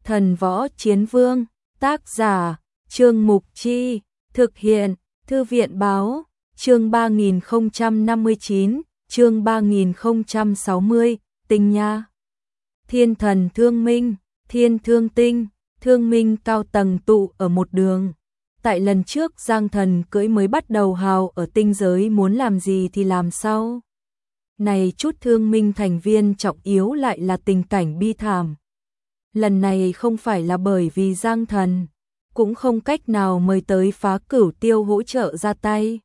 Thần Võ Chiến Vương, tác giả, Trương Mục Chi, thực hiện, Thư viện Báo, chương 3059, chương 3060, Tinh Nha. Thiên thần thương minh, thiên thương tinh, thương minh cao tầng tụ ở một đường. Tại lần trước Giang Thần cưỡi mới bắt đầu hào ở tinh giới muốn làm gì thì làm sau. Này chút thương minh thành viên trọng yếu lại là tình cảnh bi thảm. Lần này không phải là bởi vì Giang Thần, cũng không cách nào mời tới Phá Cửu Tiêu hỗ trợ ra tay.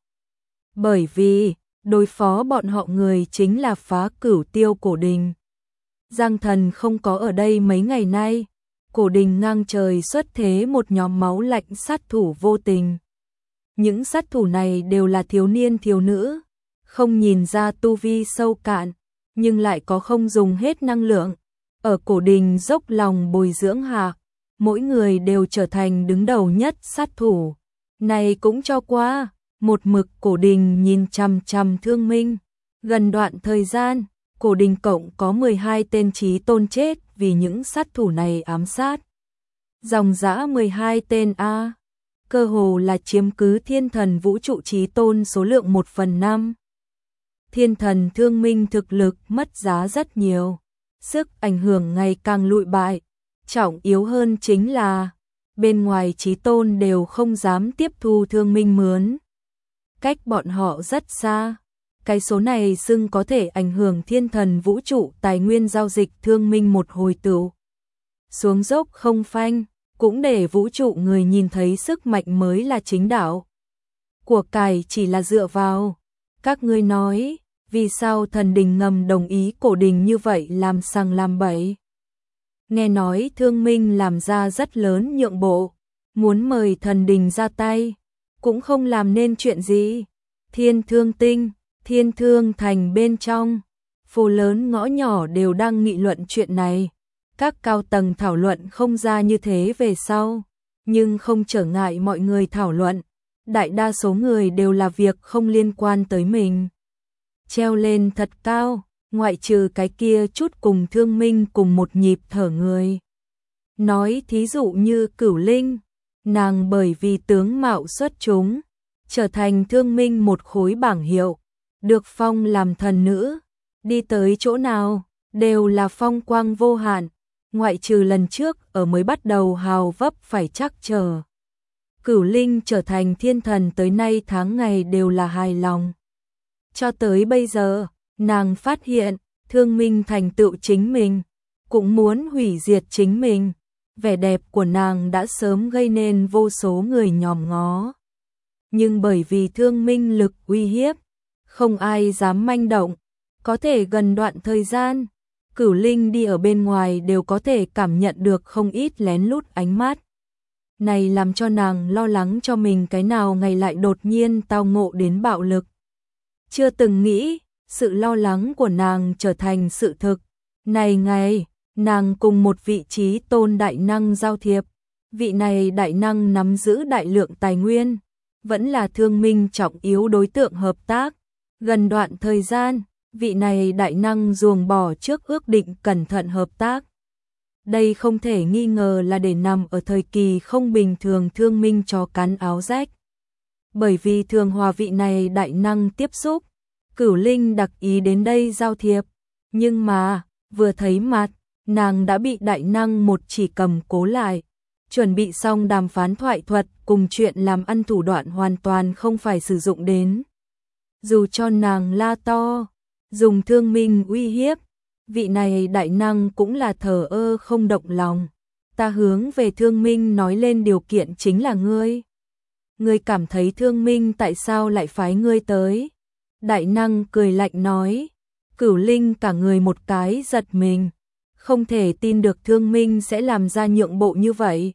Bởi vì, đối phó bọn họ người chính là Phá Cửu Tiêu Cổ Đình. Giang Thần không có ở đây mấy ngày nay, Cổ Đình ngang trời xuất thế một nhóm máu lạnh sát thủ vô tình. Những sát thủ này đều là thiếu niên thiếu nữ, không nhìn ra tu vi sâu cạn, nhưng lại có không dùng hết năng lượng. Ở Cổ Đình dốc lòng bồi dưỡng hạ, mỗi người đều trở thành đứng đầu nhất sát thủ. Này cũng cho qua, một mực Cổ Đình nhìn chằm chằm thương minh. Gần đoạn thời gian, Cổ Đình cộng có 12 tên chí tôn chết vì những sát thủ này ám sát. Dòng dã 12 tên A, cơ hồ là chiếm cứ thiên thần vũ trụ chí tôn số lượng 1/5. Thiên thần thương minh thực lực mất giá rất nhiều, sức ảnh hưởng ngày càng lụi bại, trọng yếu hơn chính là bên ngoài chí tôn đều không dám tiếp thu thương minh mướn. Cách bọn họ rất xa, cái số này xưng có thể ảnh hưởng thiên thần vũ trụ tài nguyên giao dịch thương minh một hồi tựu xuống dốc không phanh, cũng để vũ trụ người nhìn thấy sức mạnh mới là chính đạo. Của cải chỉ là dựa vào. Các ngươi nói, vì sao thần đình ngầm đồng ý Cổ Đình như vậy làm sằng làm bậy? Nghe nói thương minh làm ra rất lớn nhượng bộ, muốn mời thần đình ra tay, cũng không làm nên chuyện gì. Thiên thương tinh, thiên thương thành bên trong, phố lớn ngõ nhỏ đều đang nghị luận chuyện này. Các cao tầng thảo luận không ra như thế về sau, nhưng không trở ngại mọi người thảo luận. Đại đa số người đều là việc không liên quan tới mình. Treo lên thật cao, ngoại trừ cái kia chút cùng thương minh cùng một nhịp thở người. Nói thí dụ như Cửu Linh, nàng bởi vì tướng mạo xuất chúng, trở thành thương minh một khối bảng hiệu, được phong làm thần nữ, đi tới chỗ nào, đều là phong quang vô hạn, ngoại trừ lần trước ở mới bắt đầu hào vấp phải chắc chờ. Cửu Linh trở thành thiên thần tới nay tháng ngày đều là hài lòng. Cho tới bây giờ, nàng phát hiện, thương minh thành tựu chính mình, cũng muốn hủy diệt chính mình. Vẻ đẹp của nàng đã sớm gây nên vô số người nhòm ngó. Nhưng bởi vì thương minh lực uy hiếp, không ai dám manh động. Có thể gần đoạn thời gian, Cửu Linh đi ở bên ngoài đều có thể cảm nhận được không ít lén lút ánh mắt. Này làm cho nàng lo lắng cho mình cái nào ngày lại đột nhiên tao ngộ đến bạo lực. Chưa từng nghĩ, sự lo lắng của nàng trở thành sự thực. Này ngày, nàng cùng một vị trí tôn đại năng giao thiệp. Vị này đại năng nắm giữ đại lượng tài nguyên, vẫn là thương minh trọng yếu đối tượng hợp tác. Gần đoạn thời gian, vị này đại năng ruồng bỏ trước ước định cẩn thận hợp tác. Đây không thể nghi ngờ là để nằm ở thời kỳ không bình thường thương minh cho cắn áo rách. Bởi vì thường hòa vị này đại năng tiếp xúc, Cửu Linh đặc ý đến đây giao thiệp. Nhưng mà, vừa thấy mặt, nàng đã bị đại năng một chỉ cầm cố lại. Chuẩn bị xong đàm phán thoại thuật cùng chuyện làm ăn thủ đoạn hoàn toàn không phải sử dụng đến. Dù cho nàng la to, dùng thương minh uy hiếp, vị này đại năng cũng là thờ ơ không động lòng. Ta hướng về thương minh nói lên điều kiện chính là ngươi. Ngươi cảm thấy thương minh tại sao lại phái ngươi tới? Đại năng cười lạnh nói. Cửu Linh cả người một cái giật mình, không thể tin được thương minh sẽ làm ra nhượng bộ như vậy.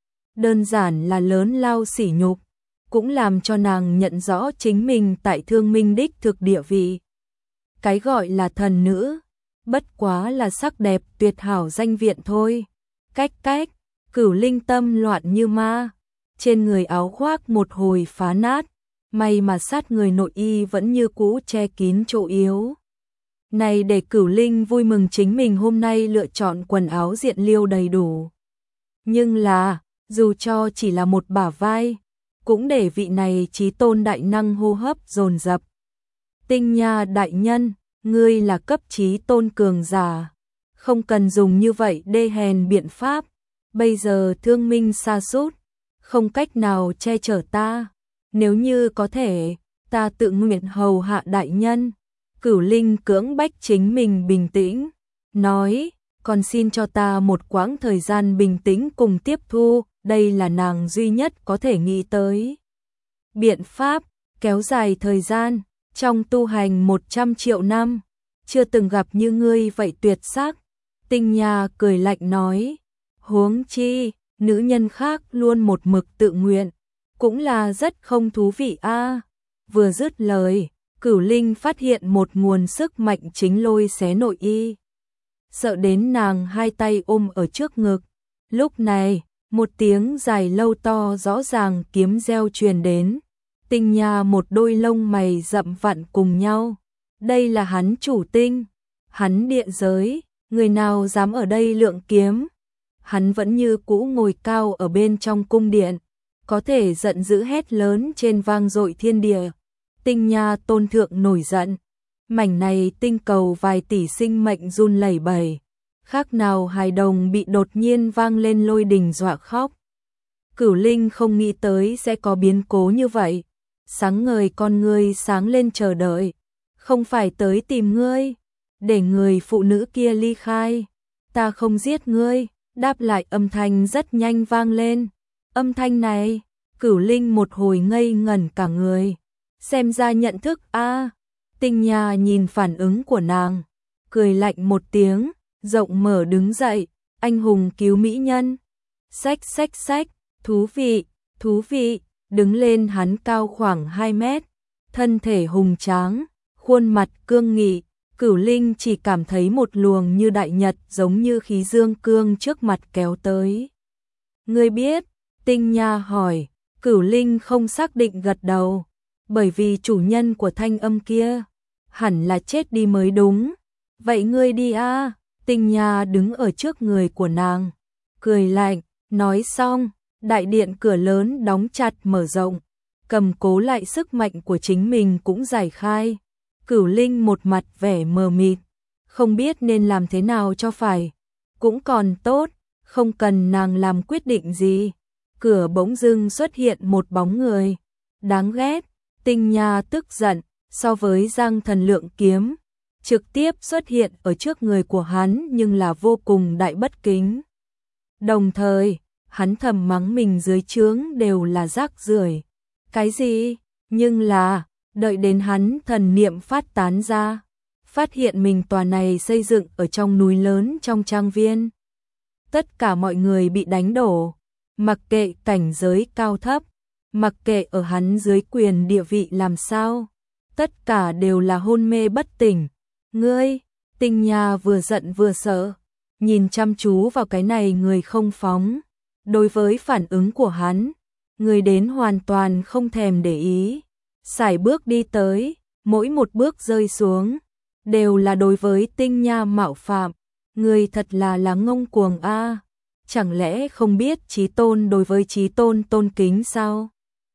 Đơn giản là lớn lao sỉ nhục, cũng làm cho nàng nhận rõ chính mình tại thương minh đích thực địa vị. Cái gọi là thần nữ, bất quá là sắc đẹp tuyệt hảo danh viện thôi. Cách, Cửu Linh tâm loạn như ma, trên người áo khoác một hồi phá nát, may mà sát người nội y vẫn như cũ che kín chỗ yếu. Này để Cửu Linh vui mừng chính mình hôm nay lựa chọn quần áo diện liêu đầy đủ. Nhưng là, dù cho chỉ là một bả vai, cũng để vị này chí tôn đại năng hô hấp dồn dập. Tinh Nha đại nhân, ngươi là cấp chí tôn cường giả, không cần dùng như vậy đê hèn biện pháp, bây giờ thương minh sa sút, không cách nào che chở ta, nếu như có thể, ta tự nguyện hầu hạ đại nhân. Cửu Linh cưỡng bách chính mình bình tĩnh, nói, còn xin cho ta một quãng thời gian bình tĩnh cùng tiếp thu, đây là nàng duy nhất có thể nghĩ tới. Biện pháp, kéo dài thời gian, trong tu hành 100 triệu năm, chưa từng gặp như ngươi vậy tuyệt sắc. Tinh Nha cười lạnh nói, huống chi, nữ nhân khác luôn một mực tự nguyện, cũng là rất không thú vị a. Vừa dứt lời, Cửu Linh phát hiện một nguồn sức mạnh chính lôi xé nội y. Sợ đến nàng hai tay ôm ở trước ngực. Lúc này, một tiếng dài lâu to rõ ràng kiếm reo truyền đến. Tinh Nha một đôi lông mày rậm vặn cùng nhau. Đây là hắn chủ tinh, hắn địa giới, người nào dám ở đây lượng kiếm. Hắn vẫn như cũ ngồi cao ở bên trong cung điện, có thể giận dữ hét lớn trên vang dội thiên địa. Tinh Nha tôn thượng nổi giận, mảnh này tinh cầu vài tỷ sinh mệnh run lẩy bẩy, khác nào hài đồng bị đột nhiên vang lên lôi đình dọa khóc. Cửu Linh không nghĩ tới sẽ có biến cố như vậy, sáng ngời con ngươi sáng lên chờ đợi, không phải tới tìm ngươi, để người phụ nữ kia ly khai, ta không giết ngươi. Đáp lại âm thanh rất nhanh vang lên. Âm thanh này, Cửu Linh một hồi ngây ngẩn cả người. Xem ra nhận thức a. Tinh Nha nhìn phản ứng của nàng, cười lạnh một tiếng, rộng mở đứng dậy, anh hùng cứu mỹ nhân. Xách xách xách, thú vị, đứng lên hắn cao khoảng 2 mét, thân thể hùng tráng, khuôn mặt cương nghị. Cửu Linh chỉ cảm thấy một luồng như đại nhật giống như khí dương cương trước mặt kéo tới. Ngươi biết? Tinh Nha hỏi. Cửu Linh không xác định gật đầu, bởi vì chủ nhân của thanh âm kia hẳn là chết đi mới đúng. Vậy ngươi đi a. Tinh Nha đứng ở trước người của nàng, cười lạnh, nói xong, đại điện cửa lớn đóng chặt mở rộng, cầm cố lại sức mạnh của chính mình cũng giải khai. Cửu Linh một mặt vẻ mờ mịt, không biết nên làm thế nào cho phải. Cũng còn tốt, không cần nàng làm quyết định gì. Cửa bỗng dưng xuất hiện một bóng người. Đáng ghét, Tinh Nha tức giận, so với Giang Thần Lượng kiếm, trực tiếp xuất hiện ở trước người của hắn nhưng là vô cùng đại bất kính. Đồng thời, hắn thầm mắng mình dưới trướng đều là rác rưởi. Cái gì? Nhưng là đợi đến hắn thần niệm phát tán ra, phát hiện mình tòa này xây dựng ở trong núi lớn trong trang viên. Tất cả mọi người bị đánh đổ, mặc kệ cảnh giới cao thấp, mặc kệ ở hắn dưới quyền địa vị làm sao, tất cả đều là hôn mê bất tỉnh. Ngươi, Tinh Nha vừa giận vừa sợ, nhìn chăm chú vào cái này người không phóng. Đối với phản ứng của hắn, người đến hoàn toàn không thèm để ý. Sải bước đi tới, mỗi một bước rơi xuống, đều là đối với Tinh Nha mạo phạm. Người thật là ngông cuồng a. Chẳng lẽ không biết chí tôn đối với chí tôn tôn kính sao?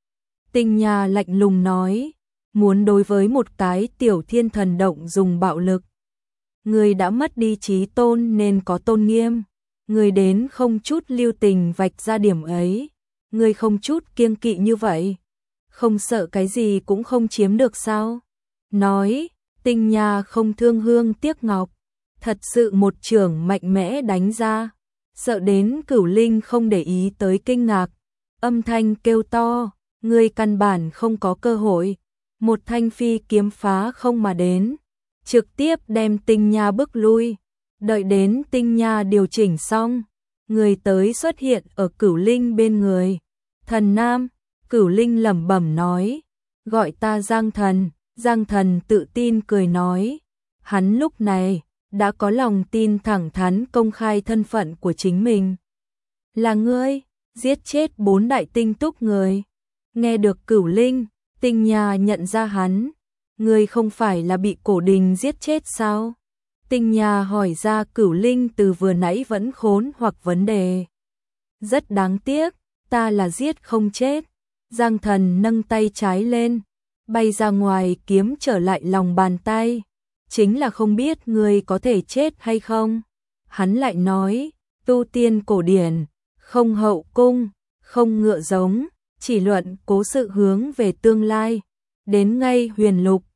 Tinh Nha lạnh lùng nói, muốn đối với một cái tiểu thiên thần động dùng bạo lực. Người đã mất đi chí tôn nên có tôn nghiêm, người đến không chút lưu tình vạch ra điểm ấy, người không chút kiêng kỵ như vậy, không sợ cái gì cũng không chiếm được sao? Nói, Tinh Nha không thương hương tiếc ngọc, thật sự một chưởng mạnh mẽ đánh ra, sợ đến Cửu Linh không để ý tới kinh ngạc, âm thanh kêu to, ngươi căn bản không có cơ hội. Một thanh phi kiếm phá không mà đến, trực tiếp đem Tinh Nha bước lui. Đợi đến Tinh Nha điều chỉnh xong, người tới xuất hiện ở Cửu Linh bên người. Thần Nam, Cửu Linh lẩm bẩm nói, gọi ta Giang Thần. Giang Thần tự tin cười nói, hắn lúc này đã có lòng tin thẳng thắn công khai thân phận của chính mình. Là ngươi, giết chết 4 đại tinh túc người. Nghe được Cửu Linh, Tinh Nha nhận ra hắn, ngươi không phải là bị Cổ Đình giết chết sao? Tinh Nha hỏi ra Cửu Linh từ vừa nãy vẫn khốn hoặc vấn đề. Rất đáng tiếc, ta là giết không chết. Giang Thần nâng tay trái lên, bay ra ngoài kiếm trở lại lòng bàn tay. Chính là không biết ngươi có thể chết hay không. Hắn lại nói, tu tiên cổ điển, không hậu cung, không ngựa giống, chỉ luận cố sự hướng về tương lai. Đến ngay huyền lục,